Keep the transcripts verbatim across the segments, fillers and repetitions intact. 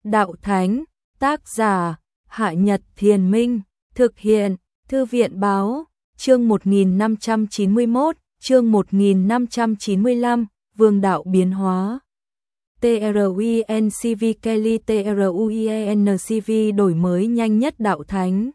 Đạo Thánh, tác giả, Hạ Nhật Thiền Minh, thực hiện, Thư viện Báo, chương một nghìn năm trăm chín mươi mốt, chương một nghìn năm trăm chín mươi lăm, Vương đạo biến hóa. TRUINCV Kelly TRUIENCV đổi mới nhanh nhất đạo thánh.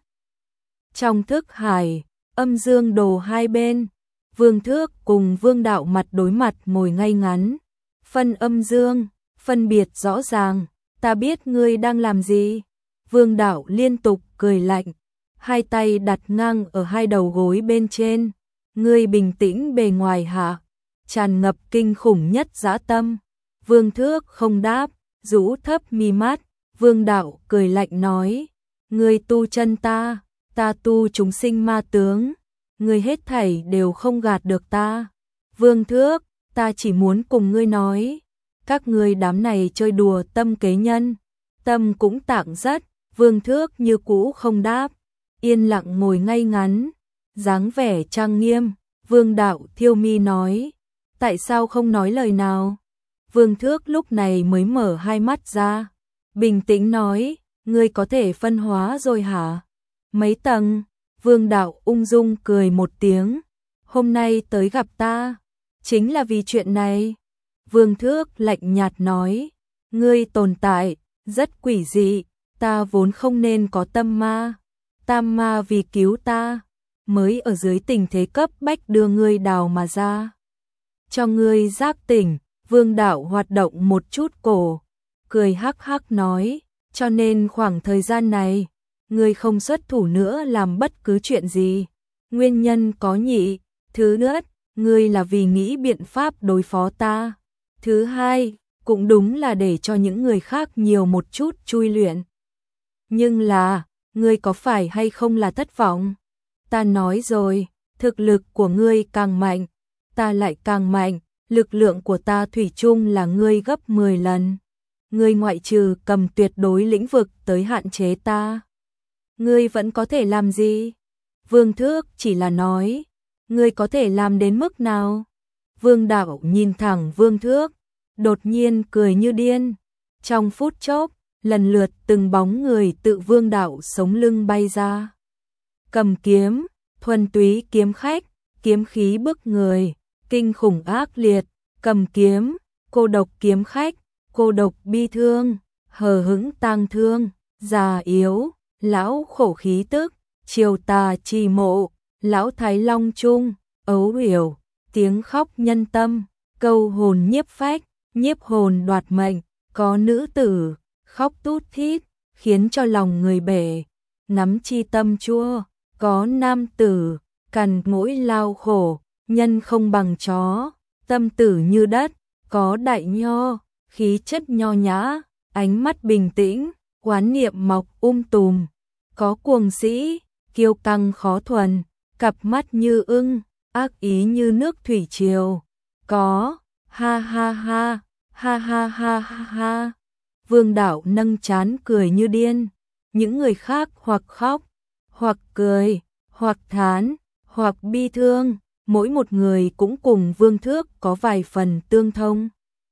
Trong thức hải, âm dương đồ hai bên, Vương Thước cùng Vương Đạo mặt đối mặt ngồi ngay ngắn. Phân âm dương, phân biệt rõ ràng, ta biết ngươi đang làm gì. Vương Đạo liên tục cười lạnh, hai tay đặt ngang ở hai đầu gối bên trên. Ngươi bình tĩnh bề ngoài hạ, tràn ngập kinh khủng nhất dã tâm. Vương Thước không đáp, rũ thấp mi mắt. Vương Đạo cười lạnh nói, ngươi tu chân ta, ta tu chúng sinh ma tướng, ngươi hết thảy đều không gạt được ta. Vương Thước, ta chỉ muốn cùng ngươi nói, các ngươi đám này chơi đùa tâm kế nhân, tâm cũng tạng rất. Vương Thước như cũ không đáp, yên lặng ngồi ngay ngắn, dáng vẻ trang nghiêm. Vương Đạo thiêu mi nói, tại sao không nói lời nào? Vương Thước lúc này mới mở hai mắt ra, bình tĩnh nói, ngươi có thể phân hóa rồi hả? Mấy tầng? Vương Đạo ung dung cười một tiếng, hôm nay tới gặp ta, chính là vì chuyện này. Vương Thước lạnh nhạt nói, ngươi tồn tại, rất quỷ dị, ta vốn không nên có tâm ma, tam ma vì cứu ta, mới ở dưới tình thế cấp bách đưa ngươi đào mà ra. Cho ngươi giác tỉnh. Vương Đạo hoạt động một chút cổ, cười hắc hắc nói, cho nên khoảng thời gian này, ngươi không xuất thủ nữa làm bất cứ chuyện gì. Nguyên nhân có nhị, thứ nhất, ngươi là vì nghĩ biện pháp đối phó ta. Thứ hai, cũng đúng là để cho những người khác nhiều một chút chui luyện. Nhưng là, ngươi có phải hay không là thất vọng? Ta nói rồi, thực lực của ngươi càng mạnh, ta lại càng mạnh. Lực lượng của ta thủy chung là ngươi gấp mười lần. Ngươi ngoại trừ cầm tuyệt đối lĩnh vực tới hạn chế ta, ngươi vẫn có thể làm gì? Vương Thước chỉ là nói, ngươi có thể làm đến mức nào? Vương Đạo nhìn thẳng Vương Thước, đột nhiên cười như điên. Trong phút chốc, lần lượt từng bóng người tự Vương Đạo sống lưng bay ra. Cầm kiếm, thuần túy kiếm khách, kiếm khí bức người. Kinh khủng ác liệt, cầm kiếm, cô độc kiếm khách, cô độc bi thương, hờ hững tang thương, già yếu, lão khổ khí tức, triều tà trì mộ, lão thái long trung, ấu hiểu, tiếng khóc nhân tâm, câu hồn nhiếp phách, nhiếp hồn đoạt mệnh, có nữ tử, khóc tút thít, khiến cho lòng người bể, nắm chi tâm chua, có nam tử, cằn mỗi lao khổ. Nhân không bằng chó, tâm tử như đất, có đại nho, khí chất nho nhã, ánh mắt bình tĩnh, quán niệm mọc um tùm, có cuồng sĩ, kiêu căng khó thuần, cặp mắt như ưng, ác ý như nước thủy triều, có, ha ha ha, ha ha ha ha ha. Vương Đạo nâng trán cười như điên, những người khác hoặc khóc, hoặc cười, hoặc thán, hoặc bi thương. Mỗi một người cũng cùng Vương Thước có vài phần tương thông.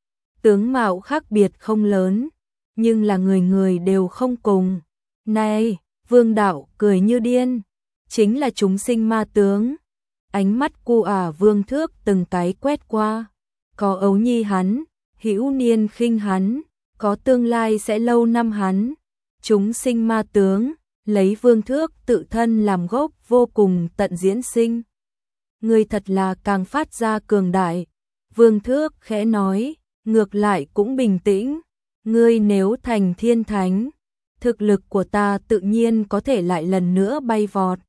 Tướng mạo khác biệt không lớn, nhưng là người người đều không cùng. Này, Vương Đạo cười như điên, chính là chúng sinh ma tướng. Ánh mắt cu ả Vương Thước từng cái quét qua. Có ấu nhi hắn, hữu niên khinh hắn, có tương lai sẽ lâu năm hắn. Chúng sinh ma tướng, lấy Vương Thước tự thân làm gốc vô cùng tận diễn sinh. Ngươi thật là càng phát ra cường đại. Vương Thước khẽ nói, ngược lại cũng bình tĩnh. Ngươi nếu thành thiên thánh, thực lực của ta tự nhiên có thể lại lần nữa bay vọt.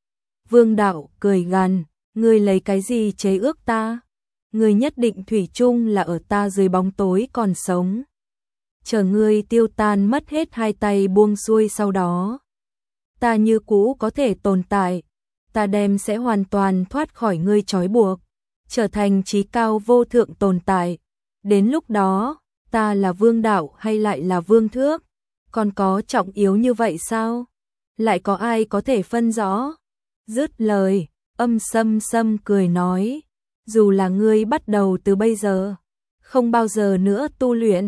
Vương Đạo cười gằn, ngươi lấy cái gì chế ước ta? Ngươi nhất định thủy chung là ở ta dưới bóng tối còn sống. Chờ ngươi tiêu tan mất hết hai tay buông xuôi sau đó, ta như cũ có thể tồn tại. Ta đem sẽ hoàn toàn thoát khỏi ngươi trói buộc, trở thành chí cao vô thượng tồn tại. Đến lúc đó, ta là Vương Đạo hay lại là Vương Thước, còn có trọng yếu như vậy sao? Lại có ai có thể phân rõ? Dứt lời, âm sâm sâm cười nói, dù là ngươi bắt đầu từ bây giờ, không bao giờ nữa tu luyện,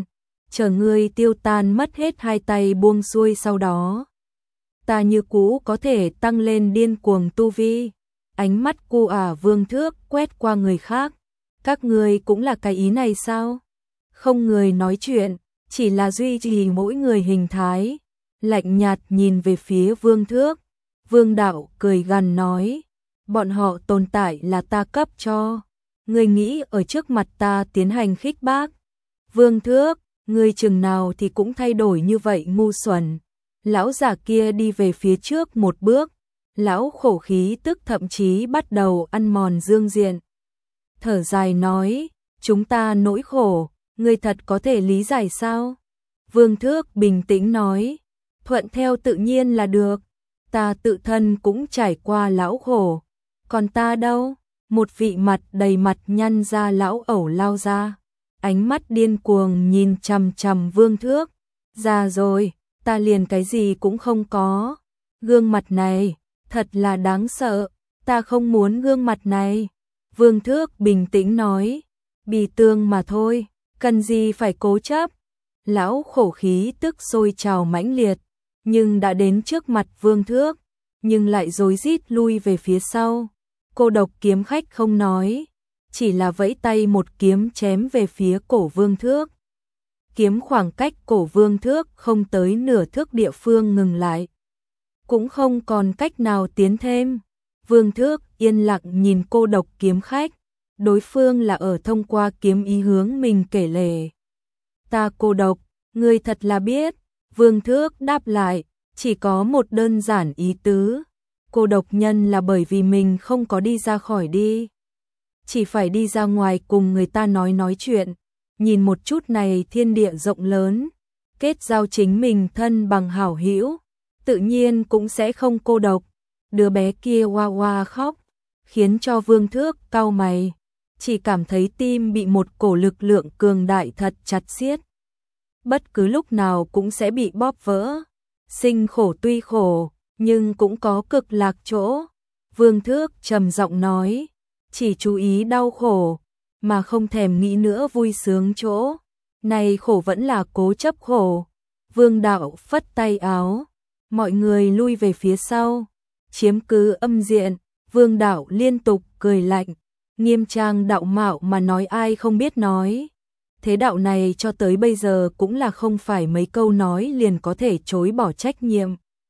chờ ngươi tiêu tan mất hết hai tay buông xuôi sau đó. Ta như cũ có thể tăng lên điên cuồng tu vi. Ánh mắt cu ả Vương Thước quét qua người khác. Các ngươi cũng là cái ý này sao? Không người nói chuyện, chỉ là duy trì mỗi người hình thái. Lạnh nhạt nhìn về phía Vương Thước. Vương Đạo cười gằn nói, bọn họ tồn tại là ta cấp cho. Ngươi nghĩ ở trước mặt ta tiến hành khích bác. Vương Thước, ngươi chừng nào thì cũng thay đổi như vậy ngu xuẩn. Lão già kia đi về phía trước một bước. Lão khổ khí tức thậm chí bắt đầu ăn mòn dương diện. Thở dài nói, chúng ta nỗi khổ, ngươi thật có thể lý giải sao? Vương Thước bình tĩnh nói, thuận theo tự nhiên là được. Ta tự thân cũng trải qua lão khổ. Còn ta đâu? Một vị mặt đầy mặt nhăn ra lão ẩu lao ra. Ánh mắt điên cuồng nhìn chằm chằm Vương Thước. Già rồi, ta liền cái gì cũng không có. Gương mặt này, thật là đáng sợ. Ta không muốn gương mặt này. Vương Thước bình tĩnh nói, bì tương mà thôi, cần gì phải cố chấp. Lão khổ khí tức sôi trào mãnh liệt, nhưng đã đến trước mặt Vương Thước, nhưng lại rối rít lui về phía sau. Cô độc kiếm khách không nói, chỉ là vẫy tay một kiếm chém về phía cổ Vương Thước. Kiếm khoảng cách cổ Vương Thước không tới nửa thước địa phương ngừng lại, cũng không còn cách nào tiến thêm. Vương Thước yên lặng nhìn cô độc kiếm khách, đối phương là ở thông qua kiếm ý hướng mình kể lể. Ta cô độc, ngươi thật là biết. Vương Thước đáp lại, chỉ có một đơn giản ý tứ. Cô độc nhân là bởi vì mình không có đi ra khỏi đi. Chỉ phải đi ra ngoài cùng người ta nói nói chuyện. Nhìn một chút này thiên địa rộng lớn. Kết giao chính mình thân bằng hảo hữu, tự nhiên cũng sẽ không cô độc. Đứa bé kia oa oa khóc, khiến cho Vương Thước cau mày. Chỉ cảm thấy tim bị một cổ lực lượng cường đại thật chặt siết. Bất cứ lúc nào cũng sẽ bị bóp vỡ. Sinh khổ tuy khổ, nhưng cũng có cực lạc chỗ. Vương Thước trầm giọng nói, chỉ chú ý đau khổ, mà không thèm nghĩ nữa vui sướng chỗ. Này khổ vẫn là cố chấp khổ. Vương Đạo phất tay áo, mọi người lui về phía sau, chiếm cứ âm diện. Vương Đạo liên tục cười lạnh, nghiêm trang đạo mạo mà nói ai không biết nói. Thế đạo này cho tới bây giờ cũng là không phải mấy câu nói liền có thể chối bỏ trách nhiệm.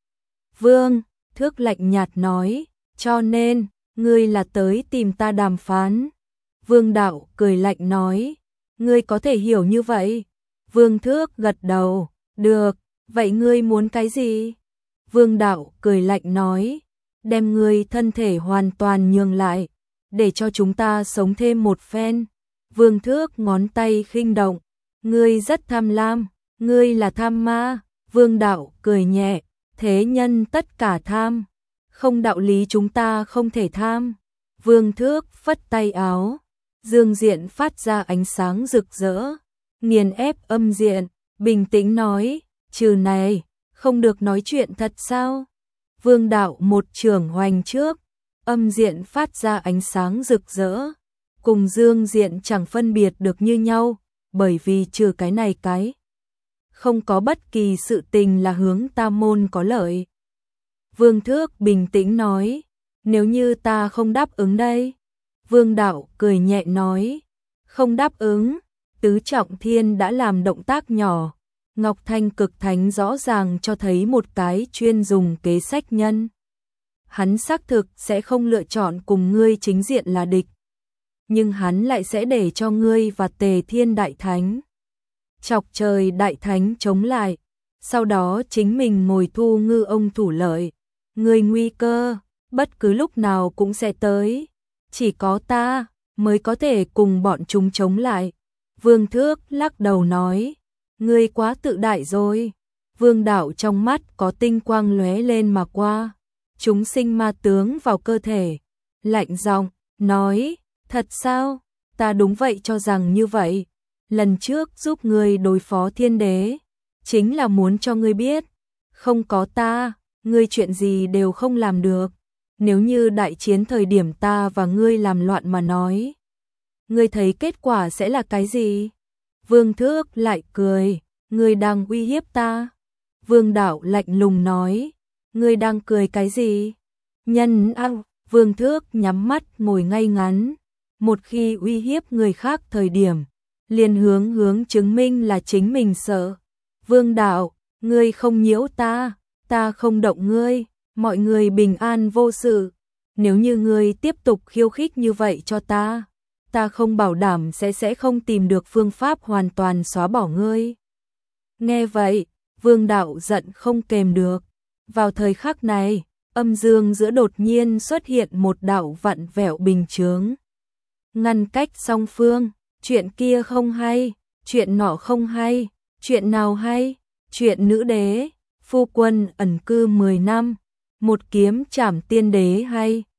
Vương Thước lạnh nhạt nói, cho nên, ngươi là tới tìm ta đàm phán. Vương Đạo cười lạnh nói, ngươi có thể hiểu như vậy. Vương Thước gật đầu, được, vậy ngươi muốn cái gì? Vương Đạo cười lạnh nói, đem ngươi thân thể hoàn toàn nhường lại, để cho chúng ta sống thêm một phen. Vương Thước ngón tay khinh động, ngươi rất tham lam, ngươi là tham ma. Vương Đạo cười nhẹ, thế nhân tất cả tham, không đạo lý chúng ta không thể tham. Vương Thước phất tay áo, dương diện phát ra ánh sáng rực rỡ, nghiền ép âm diện, bình tĩnh nói, trừ này, không được nói chuyện thật sao? Vương Đạo một chưởng hoành trước, âm diện phát ra ánh sáng rực rỡ, cùng dương diện chẳng phân biệt được như nhau, bởi vì trừ cái này cái, không có bất kỳ sự tình là hướng ta môn có lợi. Vương Thước bình tĩnh nói, nếu như ta không đáp ứng đây? Vương Đạo cười nhẹ nói, không đáp ứng. Tứ Trọng Thiên đã làm động tác nhỏ, Ngọc Thanh Cực Thánh rõ ràng cho thấy một cái chuyên dùng kế sách nhân. Hắn xác thực sẽ không lựa chọn cùng ngươi chính diện là địch, nhưng hắn lại sẽ để cho ngươi và Tề Thiên Đại Thánh, Chọc Trời Đại Thánh chống lại, sau đó chính mình ngồi thu ngư ông thủ lợi. Ngươi nguy cơ, bất cứ lúc nào cũng sẽ tới, chỉ có ta mới có thể cùng bọn chúng chống lại. Vương Thước lắc đầu nói, ngươi quá tự đại rồi. Vương Đạo trong mắt có tinh quang lóe lên mà qua, chúng sinh ma tướng vào cơ thể, lạnh giọng nói, thật sao? Ta đúng vậy cho rằng như vậy. Lần trước giúp ngươi đối phó thiên đế, chính là muốn cho ngươi biết, không có ta, ngươi chuyện gì đều không làm được. Nếu như đại chiến thời điểm ta và ngươi làm loạn mà nói, ngươi thấy kết quả sẽ là cái gì? Vương Thước lại cười, Ngươi đang uy hiếp ta. Vương đạo lạnh lùng nói, ngươi đang cười cái gì? Nhân ao, Vương Thước nhắm mắt ngồi ngay ngắn, một khi uy hiếp người khác thời điểm, liền hướng hướng chứng minh là chính mình sợ. Vương đạo, ngươi không nhiễu ta, ta không động ngươi, mọi người bình an vô sự. Nếu như ngươi tiếp tục khiêu khích như vậy cho ta, ta không bảo đảm sẽ sẽ không tìm được phương pháp hoàn toàn xóa bỏ ngươi. Nghe vậy, Vương đạo giận không kềm được. Vào thời khắc này, âm dương giữa đột nhiên xuất hiện một đạo vặn vẹo bình chướng. Ngăn cách song phương, chuyện kia không hay, chuyện nọ không hay, chuyện nào hay, chuyện nữ đế, phu quân ẩn cư mười năm, một kiếm trảm tiên đế hay.